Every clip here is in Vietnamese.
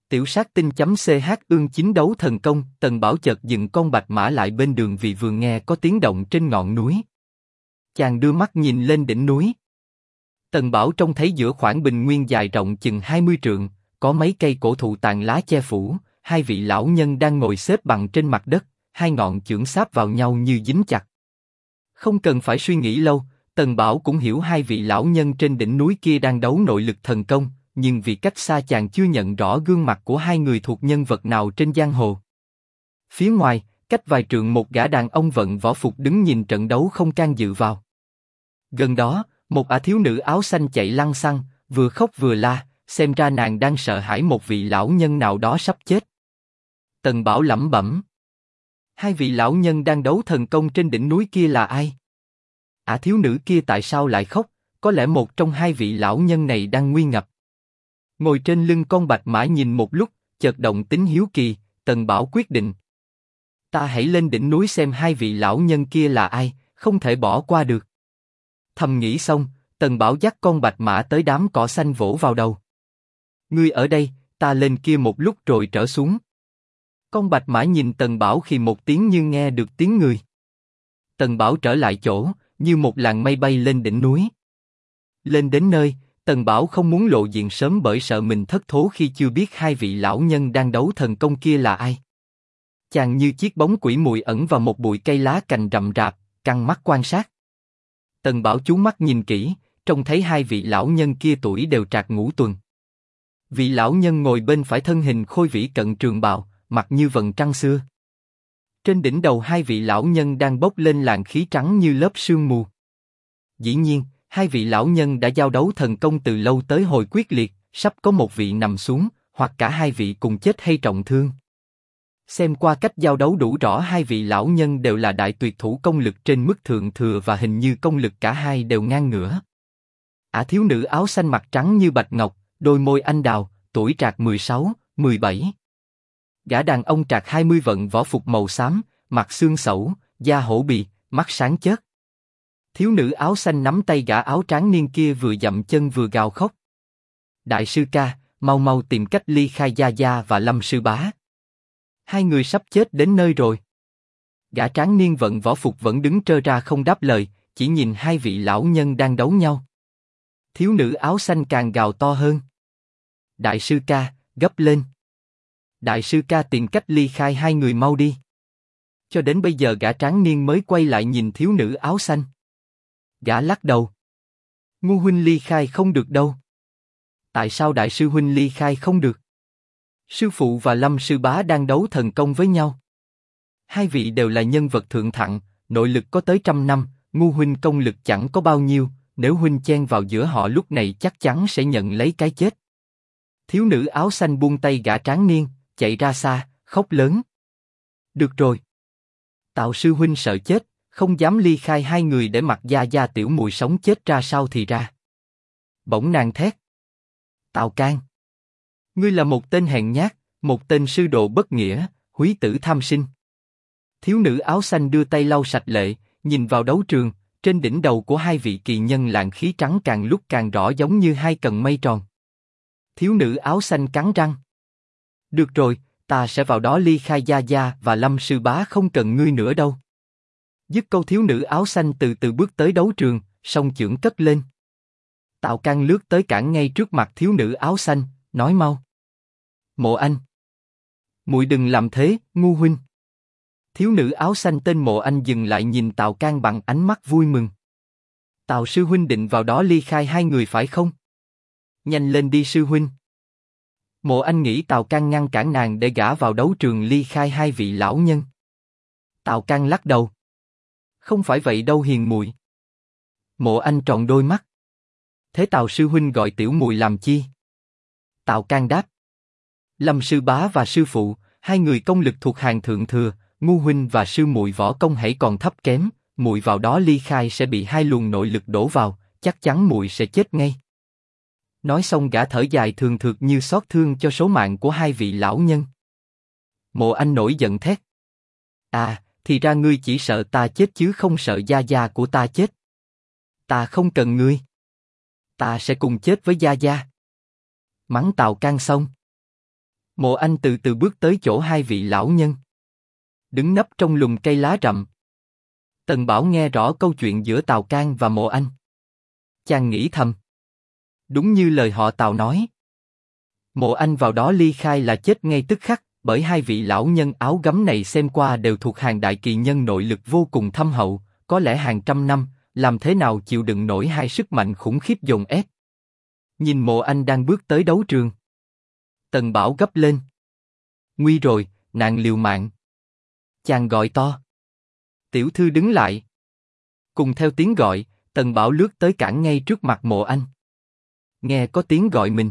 Tiểu sát tinh.ch ương chiến đấu thần công. Tần Bảo chợt dừng con bạch mã lại bên đường vì vừa nghe có tiếng động trên ngọn núi. Chàng đưa mắt nhìn lên đỉnh núi. Tần Bảo trông thấy giữa khoảng bình nguyên dài rộng chừng 20 trượng, có mấy cây cổ thụ tàn lá che phủ, hai vị lão nhân đang ngồi xếp bằng trên mặt đất, hai ngọn chưởng sáp vào nhau như dính chặt. Không cần phải suy nghĩ lâu, Tần Bảo cũng hiểu hai vị lão nhân trên đỉnh núi kia đang đấu nội lực thần công, nhưng vì cách xa chàng chưa nhận rõ gương mặt của hai người thuộc nhân vật nào trên giang hồ. Phía ngoài, cách vài trượng một gã đàn ông vận võ phục đứng nhìn trận đấu không can dự vào. Gần đó, một ả thiếu nữ áo xanh chạy lăng xăng, vừa khóc vừa la, xem ra nàng đang sợ hãi một vị lão nhân nào đó sắp chết. Tần Bảo lẩm bẩm. Hai vị lão nhân đang đấu thần công trên đỉnh núi kia là ai? Ả thiếu nữ kia tại sao lại khóc? Có lẽ một trong hai vị lão nhân này đang nguy ngập. Ngồi trên lưng con bạch mã nhìn một lúc, chợt động tính hiếu kỳ, Tần Bảo quyết định. Ta hãy lên đỉnh núi xem hai vị lão nhân kia là ai, không thể bỏ qua được. Thầm nghĩ xong, Tần Bảo dắt con bạch mã tới đám cỏ xanh vỗ vào đầu. Ngươi ở đây, ta lên kia một lúc rồi trở xuống. Con bạch mã nhìn Tần Bảo khi một tiếng như nghe được tiếng người. Tần Bảo trở lại chỗ, như một làn mây bay lên đỉnh núi. Lên đến nơi, Tần Bảo không muốn lộ diện sớm bởi sợ mình thất thố khi chưa biết hai vị lão nhân đang đấu thần công kia là ai. Chàng như chiếc bóng quỷ mùi ẩn vào một bụi cây lá cành rậm rạp, căng mắt quan sát. Tần Bảo chú mắt nhìn kỹ, trông thấy hai vị lão nhân kia tuổi đều trạc ngũ tuần. Vị lão nhân ngồi bên phải thân hình khôi vĩ cận trường bào, mặt như vầng trăng xưa. Trên đỉnh đầu hai vị lão nhân đang bốc lên làn khí trắng như lớp sương mù. Dĩ nhiên, hai vị lão nhân đã giao đấu thần công từ lâu tới hồi quyết liệt, sắp có một vị nằm xuống, hoặc cả hai vị cùng chết hay trọng thương. Xem qua cách giao đấu đủ rõ hai vị lão nhân đều là đại tuyệt thủ công lực trên mức thượng thừa và hình như công lực cả hai đều ngang ngửa. Ả thiếu nữ áo xanh mặt trắng như bạch ngọc, đôi môi anh đào, tuổi trạc 16, 17. Gã đàn ông trạc 20 vận võ phục màu xám, mặt xương xẩu, da hổ bì, mắt sáng chớp. Thiếu nữ áo xanh nắm tay gã áo trắng niên kia vừa dậm chân vừa gào khóc. Đại sư ca, mau mau tìm cách ly khai Gia Gia và Lâm sư bá. Hai người sắp chết đến nơi rồi. Gã tráng niên vận võ phục vẫn đứng trơ ra không đáp lời, chỉ nhìn hai vị lão nhân đang đấu nhau. Thiếu nữ áo xanh càng gào to hơn. Đại sư ca, gấp lên. Đại sư ca tìm cách ly khai hai người mau đi. Cho đến bây giờ gã tráng niên mới quay lại nhìn thiếu nữ áo xanh. Gã lắc đầu. Ngu huynh ly khai không được đâu. Tại sao đại sư huynh ly khai không được? Sư phụ và Lâm sư bá đang đấu thần công với nhau. Hai vị đều là nhân vật thượng thặng, nội lực có tới 100 năm, ngu huynh công lực chẳng có bao nhiêu, nếu huynh chen vào giữa họ lúc này chắc chắn sẽ nhận lấy cái chết. Thiếu nữ áo xanh buông tay gã tráng niên, chạy ra xa, khóc lớn. Được rồi. Tào sư huynh sợ chết, không dám ly khai hai người để mặc Gia Gia tiểu muội sống chết ra sao thì ra. Bỗng nàng thét. Tào Can. Ngươi là một tên hèn nhát, một tên sư đồ bất nghĩa, húy tử tham sinh. Thiếu nữ áo xanh đưa tay lau sạch lệ, nhìn vào đấu trường, trên đỉnh đầu của hai vị kỳ nhân làn khí trắng càng lúc càng rõ giống như hai cần mây tròn. Thiếu nữ áo xanh cắn răng. Được rồi, ta sẽ vào đó ly khai Gia Gia và Lâm sư bá không cần ngươi nữa đâu. Dứt câu thiếu nữ áo xanh từ từ bước tới đấu trường, song chưởng cất lên. Tào Can lướt tới cản ngay trước mặt thiếu nữ áo xanh, nói mau. Mộ Anh. Muội đừng làm thế, ngu huynh. Thiếu nữ áo xanh tên Mộ Anh dừng lại nhìn Tào Can bằng ánh mắt vui mừng. Tào sư huynh định vào đó ly khai hai người phải không? Nhanh lên đi sư huynh. Mộ Anh nghĩ Tào Can ngăn cản nàng để gả vào đấu trường ly khai hai vị lão nhân. Tào Can lắc đầu. Không phải vậy đâu hiền muội. Mộ Anh tròn đôi mắt. Thế Tào sư huynh gọi tiểu muội làm chi? Tào Can đáp. Lâm sư bá và sư phụ, hai người công lực thuộc hàng thượng thừa, ngu huynh và sư muội võ công hãy còn thấp kém, muội vào đó ly khai sẽ bị hai luồng nội lực đổ vào, chắc chắn muội sẽ chết ngay. Nói xong gã thở dài thường thượt như xót thương cho số mạng của hai vị lão nhân. Mộ Anh nổi giận thét. À, thì ra ngươi chỉ sợ ta chết chứ không sợ Gia Gia của ta chết. Ta không cần ngươi. Ta sẽ cùng chết với Gia Gia. Mắng Tào Can xong. Mộ Anh từ từ bước tới chỗ hai vị lão nhân. Đứng nấp trong lùm cây lá rậm. Tần Bảo nghe rõ câu chuyện giữa Tào Cang và Mộ Anh. Chàng nghĩ thầm. Đúng như lời họ Tào nói. Mộ Anh vào đó ly khai là chết ngay tức khắc, bởi hai vị lão nhân áo gấm này xem qua đều thuộc hàng đại kỳ nhân nội lực vô cùng thâm hậu, có lẽ hàng trăm năm, làm thế nào chịu đựng nổi hai sức mạnh khủng khiếp dồn ép. Nhìn Mộ Anh đang bước tới đấu trường. Tần Bảo gấp lên. Nguy rồi, nàng liều mạng. Chàng gọi to. Tiểu thư đứng lại. Cùng theo tiếng gọi, Tần Bảo lướt tới cản ngay trước mặt Mộ Anh. Nghe có tiếng gọi mình.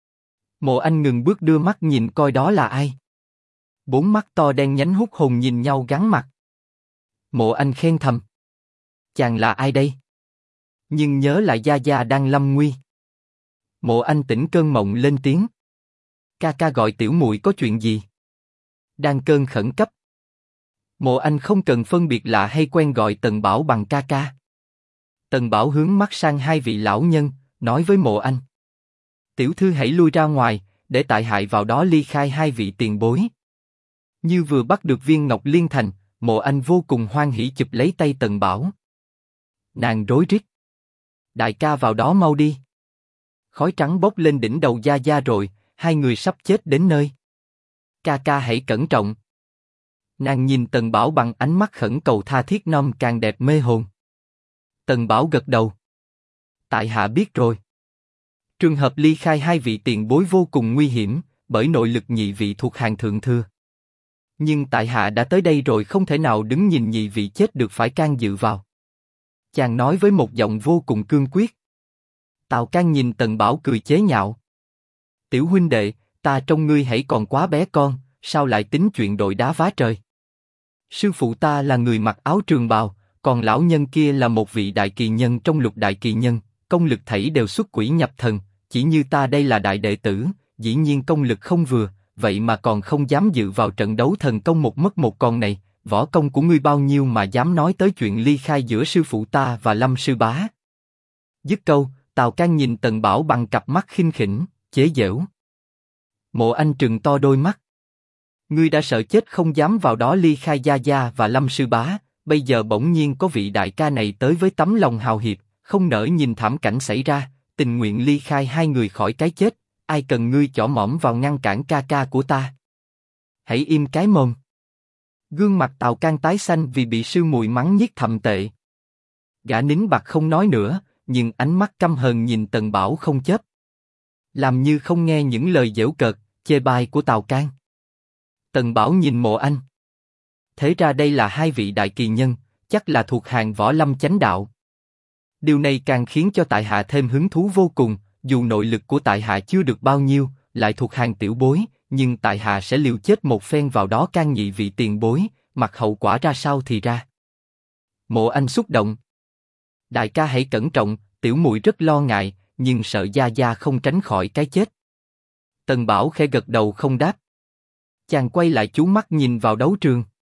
Mộ Anh ngừng bước đưa mắt nhìn coi đó là ai. Bốn mắt to đen nhánh hút hồn nhìn nhau gắn mặt. Mộ Anh khen thầm. Chàng là ai đây? Nhưng nhớ lại gia gia đang lâm nguy. Mộ Anh tỉnh cơn mộng lên tiếng. Ca ca gọi tiểu muội có chuyện gì? Đang cơn khẩn cấp. Mộ Anh không cần phân biệt lạ hay quen gọi Tần Bảo bằng ca ca. Tần Bảo hướng mắt sang hai vị lão nhân, nói với Mộ Anh. Tiểu thư hãy lui ra ngoài, để tại hại vào đó ly khai hai vị tiền bối. Như vừa bắt được viên ngọc liên thành, Mộ Anh vô cùng hoan hỉ chụp lấy tay Tần Bảo. Nàng rối rít. Đại ca vào đó mau đi. Khói trắng bốc lên đỉnh đầu gia gia rồi, hai người sắp chết đến nơi. Ca ca hãy cẩn trọng. Nàng nhìn Tần Bảo bằng ánh mắt khẩn cầu tha thiết non càng đẹp mê hồn. Tần Bảo gật đầu. Tại hạ biết rồi. Trường hợp ly khai hai vị tiền bối vô cùng nguy hiểm, bởi nội lực nhị vị thuộc hàng thượng thừa. Nhưng tại hạ đã tới đây rồi không thể nào đứng nhìn nhị vị chết được phải can dự vào. Chàng nói với một giọng vô cùng cương quyết. Tào Cang nhìn Tần Bảo cười chế nhạo. Tiểu huynh đệ, ta trông ngươi hãy còn quá bé con, sao lại tính chuyện đội đá vá trời? Sư phụ ta là người mặc áo trường bào, còn lão nhân kia là một vị đại kỳ nhân trong lục đại kỳ nhân, công lực thảy đều xuất quỷ nhập thần, chỉ như ta đây là đại đệ tử, dĩ nhiên công lực không vừa, vậy mà còn không dám dự vào trận đấu thần công một mất một còn này, võ công của ngươi bao nhiêu mà dám nói tới chuyện ly khai giữa sư phụ ta và Lâm sư bá? Dứt câu, Tào Cang nhìn Tần Bảo bằng cặp mắt khinh khỉnh, chế giễu. Mộ Anh trừng to đôi mắt. Ngươi đã sợ chết không dám vào đó ly khai gia gia và Lâm sư bá, bây giờ bỗng nhiên có vị đại ca này tới với tấm lòng hào hiệp, không nỡ nhìn thảm cảnh xảy ra, tình nguyện ly khai hai người khỏi cái chết, ai cần ngươi chỏ mõm vào ngăn cản ca ca của ta? Hãy im cái mồm. Gương mặt Tào Cang tái xanh vì bị sư muội mắng nhiếc thậm tệ. Gã nín bặt không nói nữa, nhưng ánh mắt căm hờn nhìn Tần Bảo không chớp. Làm như không nghe những lời giễu cợt, chê bai của Tào Cang. Tần Bảo nhìn Mộ Anh. Thế ra đây là hai vị đại kỳ nhân, chắc là thuộc hàng võ lâm chánh đạo. Điều này càng khiến cho tại hạ thêm hứng thú vô cùng, dù nội lực của tại hạ chưa được bao nhiêu, lại thuộc hàng tiểu bối, nhưng tại hạ sẽ liều chết một phen vào đó can nhị vị tiền bối, mặc hậu quả ra sao thì ra. Mộ Anh xúc động. Đại ca hãy cẩn trọng, tiểu muội rất lo ngại, nhưng sợ gia gia không tránh khỏi cái chết. Tần Bảo khẽ gật đầu không đáp. Chàng quay lại chú mắt nhìn vào đấu trường.